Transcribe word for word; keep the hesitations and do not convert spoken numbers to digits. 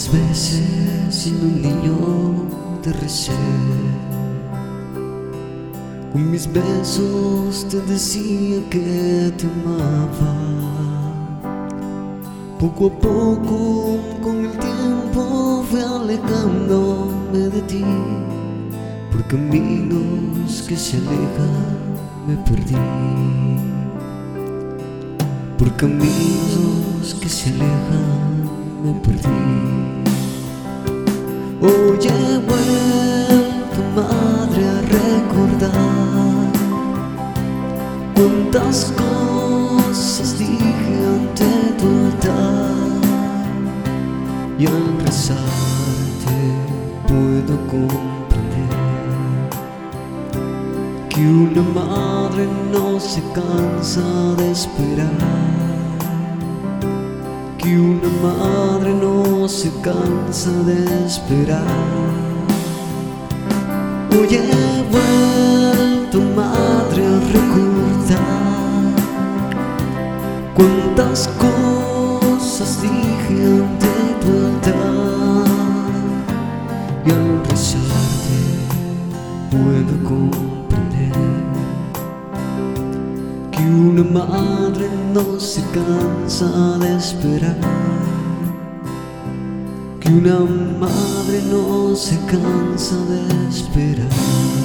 ¿Cuántas veces siendo un niño te recé? Con mis besos te decía que te amaba. Poco a poco, con el tiempo fui alejándome de ti. Por caminos que se alejan me perdí. Por caminos que se alejan me perdí. Hoy he vuelto, madre, a recordar cuántas cosas dije ante tu altar, y al rezarte puedo comprender que una madre no se cansa de esperar, que una madre no se cansa de esperar. Hoy he vuelto, madre, a recordar cuántas cosas dije ante tu altar, y al rezarte puedo comprender que una madre no se cansa de esperar, que una madre no se cansa de esperar.